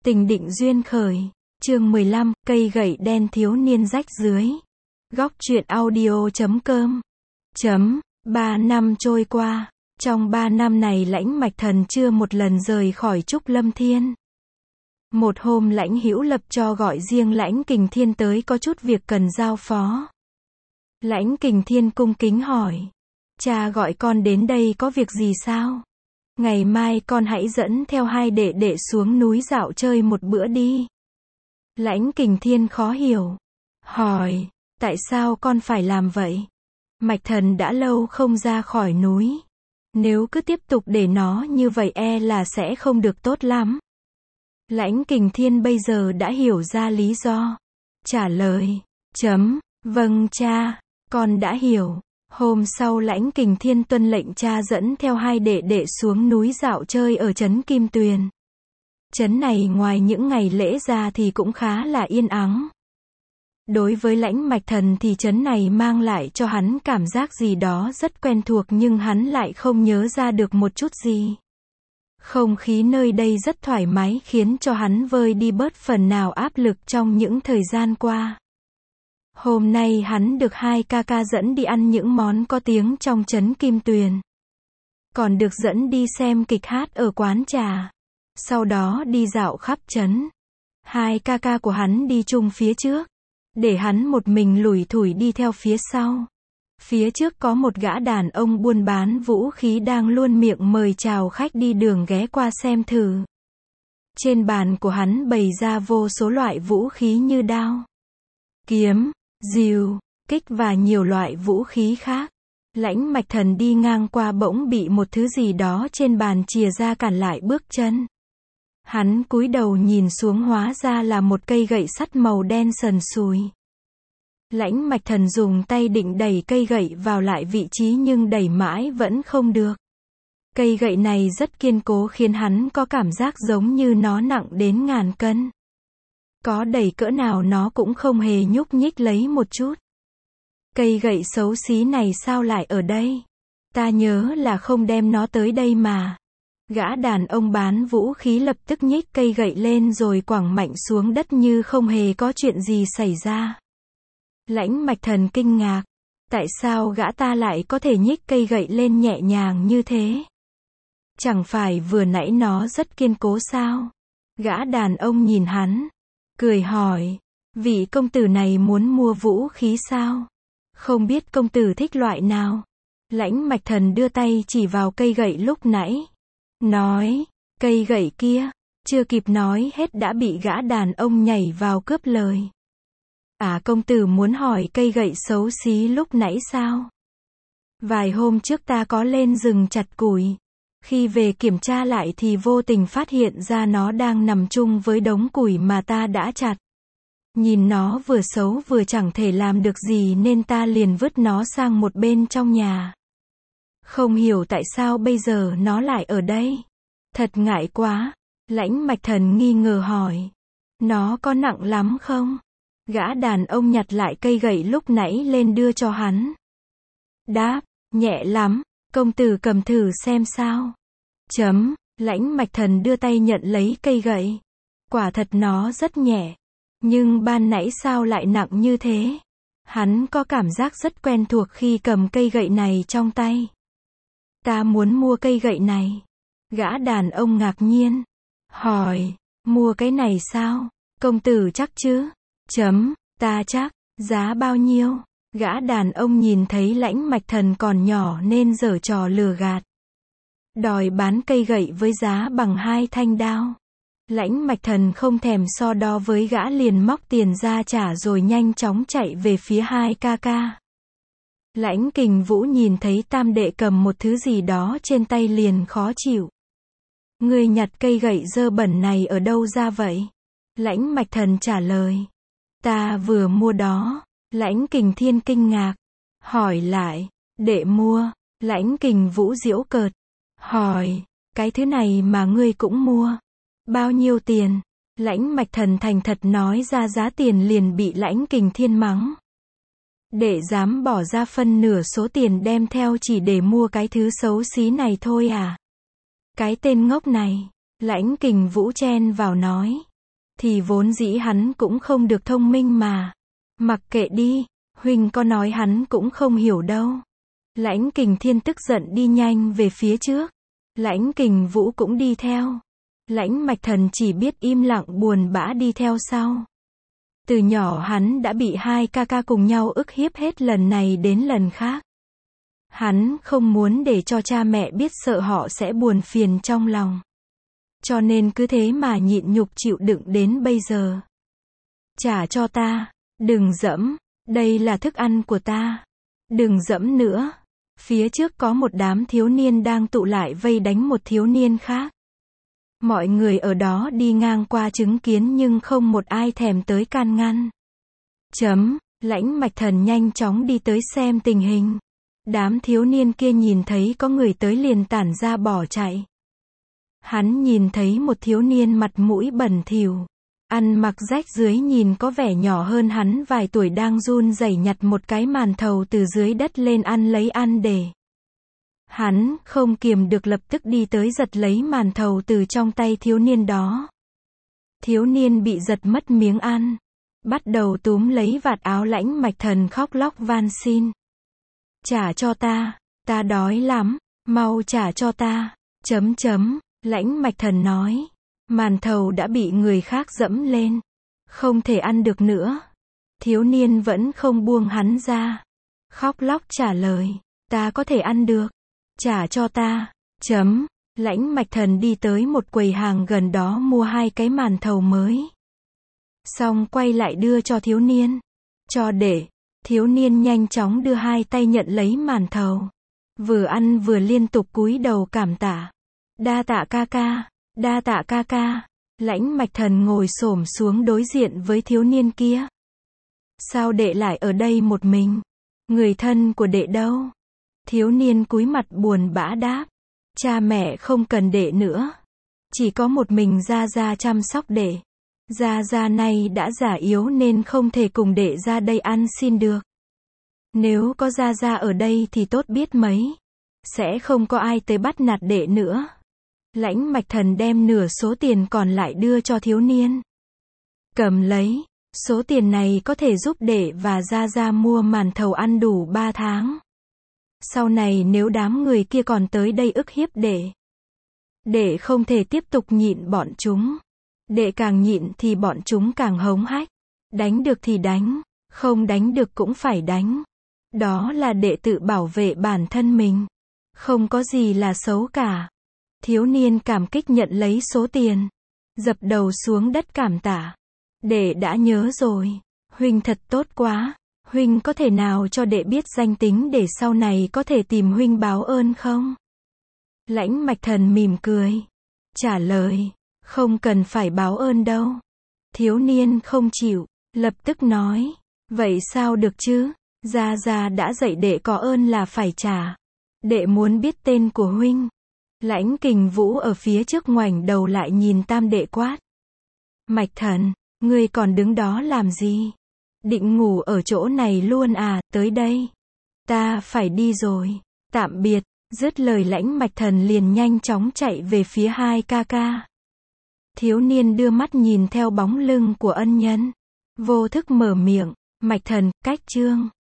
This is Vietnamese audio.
Tình định duyên khởi. Chương 15, cây gậy đen thiếu niên rách dưới. Góc truyện audio.com. 3 năm trôi qua. Trong 3 năm này Lãnh Mạch Thần chưa một lần rời khỏi Trúc Lâm Thiên. Một hôm Lãnh Hữu Lập cho gọi riêng Lãnh Kình Thiên tới có chút việc cần giao phó. Lãnh Kình Thiên cung kính hỏi. Cha gọi con đến đây có việc gì sao? Ngày mai con hãy dẫn theo hai đệ đệ xuống núi dạo chơi một bữa đi. Lãnh Kình Thiên khó hiểu. Hỏi, tại sao con phải làm vậy? Mạch Thần đã lâu không ra khỏi núi. Nếu cứ tiếp tục để nó như vậy e là sẽ không được tốt lắm. Lãnh Kình Thiên bây giờ đã hiểu ra lý do. Trả lời. Vâng cha, con đã hiểu. Hôm sau Lãnh Kình Thiên tuân lệnh cha dẫn theo hai đệ đệ xuống núi dạo chơi ở trấn Kim Tuyền. Trấn này ngoài những ngày lễ ra thì cũng khá là yên ắng. Đối với Lãnh Mạch Thần thì trấn này mang lại cho hắn cảm giác gì đó rất quen thuộc nhưng hắn lại không nhớ ra được một chút gì. Không khí nơi đây rất thoải mái khiến cho hắn vơi đi bớt phần nào áp lực trong những thời gian qua. Hôm nay hắn được hai ca ca dẫn đi ăn những món có tiếng trong trấn Kim Tuyền. Còn được dẫn đi xem kịch hát ở quán trà. Sau đó đi dạo khắp trấn. Hai ca ca của hắn đi chung phía trước. Để hắn một mình lủi thủi đi theo phía sau. Phía trước có một gã đàn ông buôn bán vũ khí đang luôn miệng mời chào khách đi đường ghé qua xem thử. Trên bàn của hắn bày ra vô số loại vũ khí như đao, kiếm, rìu, kích và nhiều loại vũ khí khác. Lãnh Mạch Thần đi ngang qua bỗng bị một thứ gì đó trên bàn chìa ra cản lại bước chân. Hắn cúi đầu nhìn xuống hóa ra là một cây gậy sắt màu đen sần sùi. Lãnh Mạch Thần dùng tay định đẩy cây gậy vào lại vị trí nhưng đẩy mãi vẫn không được. Cây gậy này rất kiên cố khiến hắn có cảm giác giống như nó nặng đến ngàn cân. Có đẩy cỡ nào nó cũng không hề nhúc nhích lấy một chút. Cây gậy xấu xí này sao lại ở đây? Ta nhớ là không đem nó tới đây mà. Gã đàn ông bán vũ khí lập tức nhích cây gậy lên rồi quẳng mạnh xuống đất như không hề có chuyện gì xảy ra. Lãnh Mạch Thần kinh ngạc. Tại sao gã ta lại có thể nhích cây gậy lên nhẹ nhàng như thế? Chẳng phải vừa nãy nó rất kiên cố sao? Gã đàn ông nhìn hắn, cười hỏi, vị công tử này muốn mua vũ khí sao? Không biết công tử thích loại nào? Lãnh Mạch Thần đưa tay chỉ vào cây gậy lúc nãy. Nói, cây gậy kia. Chưa kịp nói hết đã bị gã đàn ông nhảy vào cướp lời. À, công tử muốn hỏi cây gậy xấu xí lúc nãy sao? Vài hôm trước ta có lên rừng chặt củi. Khi về kiểm tra lại thì vô tình phát hiện ra nó đang nằm chung với đống củi mà ta đã chặt. Nhìn nó vừa xấu vừa chẳng thể làm được gì nên ta liền vứt nó sang một bên trong nhà. Không hiểu tại sao bây giờ nó lại ở đây. Thật ngại quá. Lãnh Mạch Thần nghi ngờ hỏi. Nó có nặng lắm không? Gã đàn ông nhặt lại cây gậy lúc nãy lên đưa cho hắn. Đáp, nhẹ lắm, công tử cầm thử xem sao. Lãnh Mạch Thần đưa tay nhận lấy cây gậy. Quả thật nó rất nhẹ. Nhưng ban nãy sao lại nặng như thế? Hắn có cảm giác rất quen thuộc khi cầm cây gậy này trong tay. Ta muốn mua cây gậy này. Gã đàn ông ngạc nhiên. Hỏi, mua cái này sao? Công tử chắc chứ? Ta chắc. Giá bao nhiêu? Gã đàn ông nhìn thấy Lãnh Mạch Thần còn nhỏ nên giở trò lừa gạt. Đòi bán cây gậy với giá bằng 2 thanh đao. Lãnh Mạch Thần không thèm so đo với gã liền móc tiền ra trả rồi nhanh chóng chạy về phía hai ca ca. Lãnh Kình Vũ nhìn thấy tam đệ cầm một thứ gì đó trên tay liền khó chịu. Ngươi nhặt cây gậy dơ bẩn này ở đâu ra vậy? Lãnh Mạch Thần trả lời. Ta vừa mua đó. Lãnh Kình Thiên kinh ngạc. Hỏi lại. Đệ mua. Lãnh Kình Vũ giễu cợt. Hỏi. Cái thứ này mà ngươi cũng mua. Bao nhiêu tiền? Lãnh Mạch Thần thành thật nói ra giá tiền liền bị Lãnh Kình Thiên mắng. Đệ dám bỏ ra phân nửa số tiền đem theo chỉ để mua cái thứ xấu xí này thôi à? Cái tên ngốc này. Lãnh Kình Vũ chen vào nói. thì vốn dĩ hắn cũng không được thông minh mà. Mặc kệ đi, huynh có nói hắn cũng không hiểu đâu. Lãnh Kình Thiên tức giận đi nhanh về phía trước. Lãnh Kình Vũ cũng đi theo. Lãnh Mạch Thần chỉ biết im lặng buồn bã đi theo sau. Từ nhỏ hắn đã bị hai ca ca cùng nhau ức hiếp hết lần này đến lần khác. Hắn không muốn để cho cha mẹ biết, sợ họ sẽ buồn phiền trong lòng. Cho nên cứ thế mà nhịn nhục chịu đựng đến bây giờ. Trả cho ta, đừng dẫm, đây là thức ăn của ta. Đừng dẫm nữa. Phía trước có một đám thiếu niên đang tụ lại vây đánh một thiếu niên khác. Mọi người ở đó đi ngang qua chứng kiến nhưng không một ai thèm tới can ngăn. Lãnh Mạch Thần nhanh chóng đi tới xem tình hình. Đám thiếu niên kia nhìn thấy có người tới liền tản ra bỏ chạy. Hắn nhìn thấy một thiếu niên mặt mũi bẩn thỉu, ăn mặc rách rưới, nhìn có vẻ nhỏ hơn hắn vài tuổi, đang run rẩy nhặt một cái màn thầu từ dưới đất lên ăn lấy ăn để. Hắn không kiềm được lập tức đi tới giật lấy màn thầu từ trong tay thiếu niên đó. Thiếu niên bị giật mất miếng ăn, bắt đầu túm lấy vạt áo Lãnh Mạch Thần khóc lóc van xin. Trả cho ta đói lắm, mau trả cho ta. Lãnh Mạch Thần nói, màn thầu đã bị người khác dẫm lên, không thể ăn được nữa. Thiếu niên vẫn không buông hắn ra, khóc lóc trả lời, ta có thể ăn được, trả cho ta. Lãnh Mạch Thần đi tới một quầy hàng gần đó mua 2 cái màn thầu mới. Xong quay lại đưa cho thiếu niên. Cho để. Thiếu niên nhanh chóng đưa 2 tay nhận lấy màn thầu. Vừa ăn vừa liên tục cúi đầu cảm tạ. Đa tạ ca ca, đa tạ ca ca. Lãnh Mạch Thần ngồi xổm xuống đối diện với thiếu niên kia. Sao đệ lại ở đây một mình? Người thân của đệ đâu? Thiếu niên cúi mặt buồn bã đáp. Cha mẹ không cần đệ nữa. Chỉ có một mình Gia Gia chăm sóc đệ. Gia Gia này đã già yếu nên không thể cùng đệ ra đây ăn xin được. Nếu có Gia Gia ở đây thì tốt biết mấy. Sẽ không có ai tới bắt nạt đệ nữa. Lãnh Mạch Thần đem nửa số tiền còn lại đưa cho thiếu niên. Cầm lấy. Số tiền này có thể giúp đệ và Gia Gia mua màn thầu ăn đủ 3 tháng. Sau này nếu đám người kia còn tới đây ức hiếp đệ không thể tiếp tục nhịn bọn chúng. Đệ càng nhịn thì bọn chúng càng hống hách. Đánh được thì đánh, không đánh được cũng phải đánh. Đó là đệ tự bảo vệ bản thân mình. Không có gì là xấu cả. Thiếu niên cảm kích nhận lấy số tiền. Dập đầu xuống đất cảm tạ. Đệ đã nhớ rồi. Huynh thật tốt quá. Huynh có thể nào cho đệ biết danh tính để sau này có thể tìm huynh báo ơn không? Lãnh Mạch Thần mỉm cười. Trả lời. Không cần phải báo ơn đâu. Thiếu niên không chịu. Lập tức nói. Vậy sao được chứ? Gia Gia đã dạy đệ có ơn là phải trả. Đệ muốn biết tên của huynh. Lãnh Kình Vũ ở phía trước ngoảnh đầu lại nhìn tam đệ quát. Mạch Thần, ngươi còn đứng đó làm gì? Định ngủ ở chỗ này luôn à? Tới đây. Ta phải đi rồi. Tạm biệt. Dứt lời Lãnh Mạch Thần liền nhanh chóng chạy về phía 2 ca ca. Thiếu niên đưa mắt nhìn theo bóng lưng của ân nhân. Vô thức mở miệng. Mạch Thần, cách chương.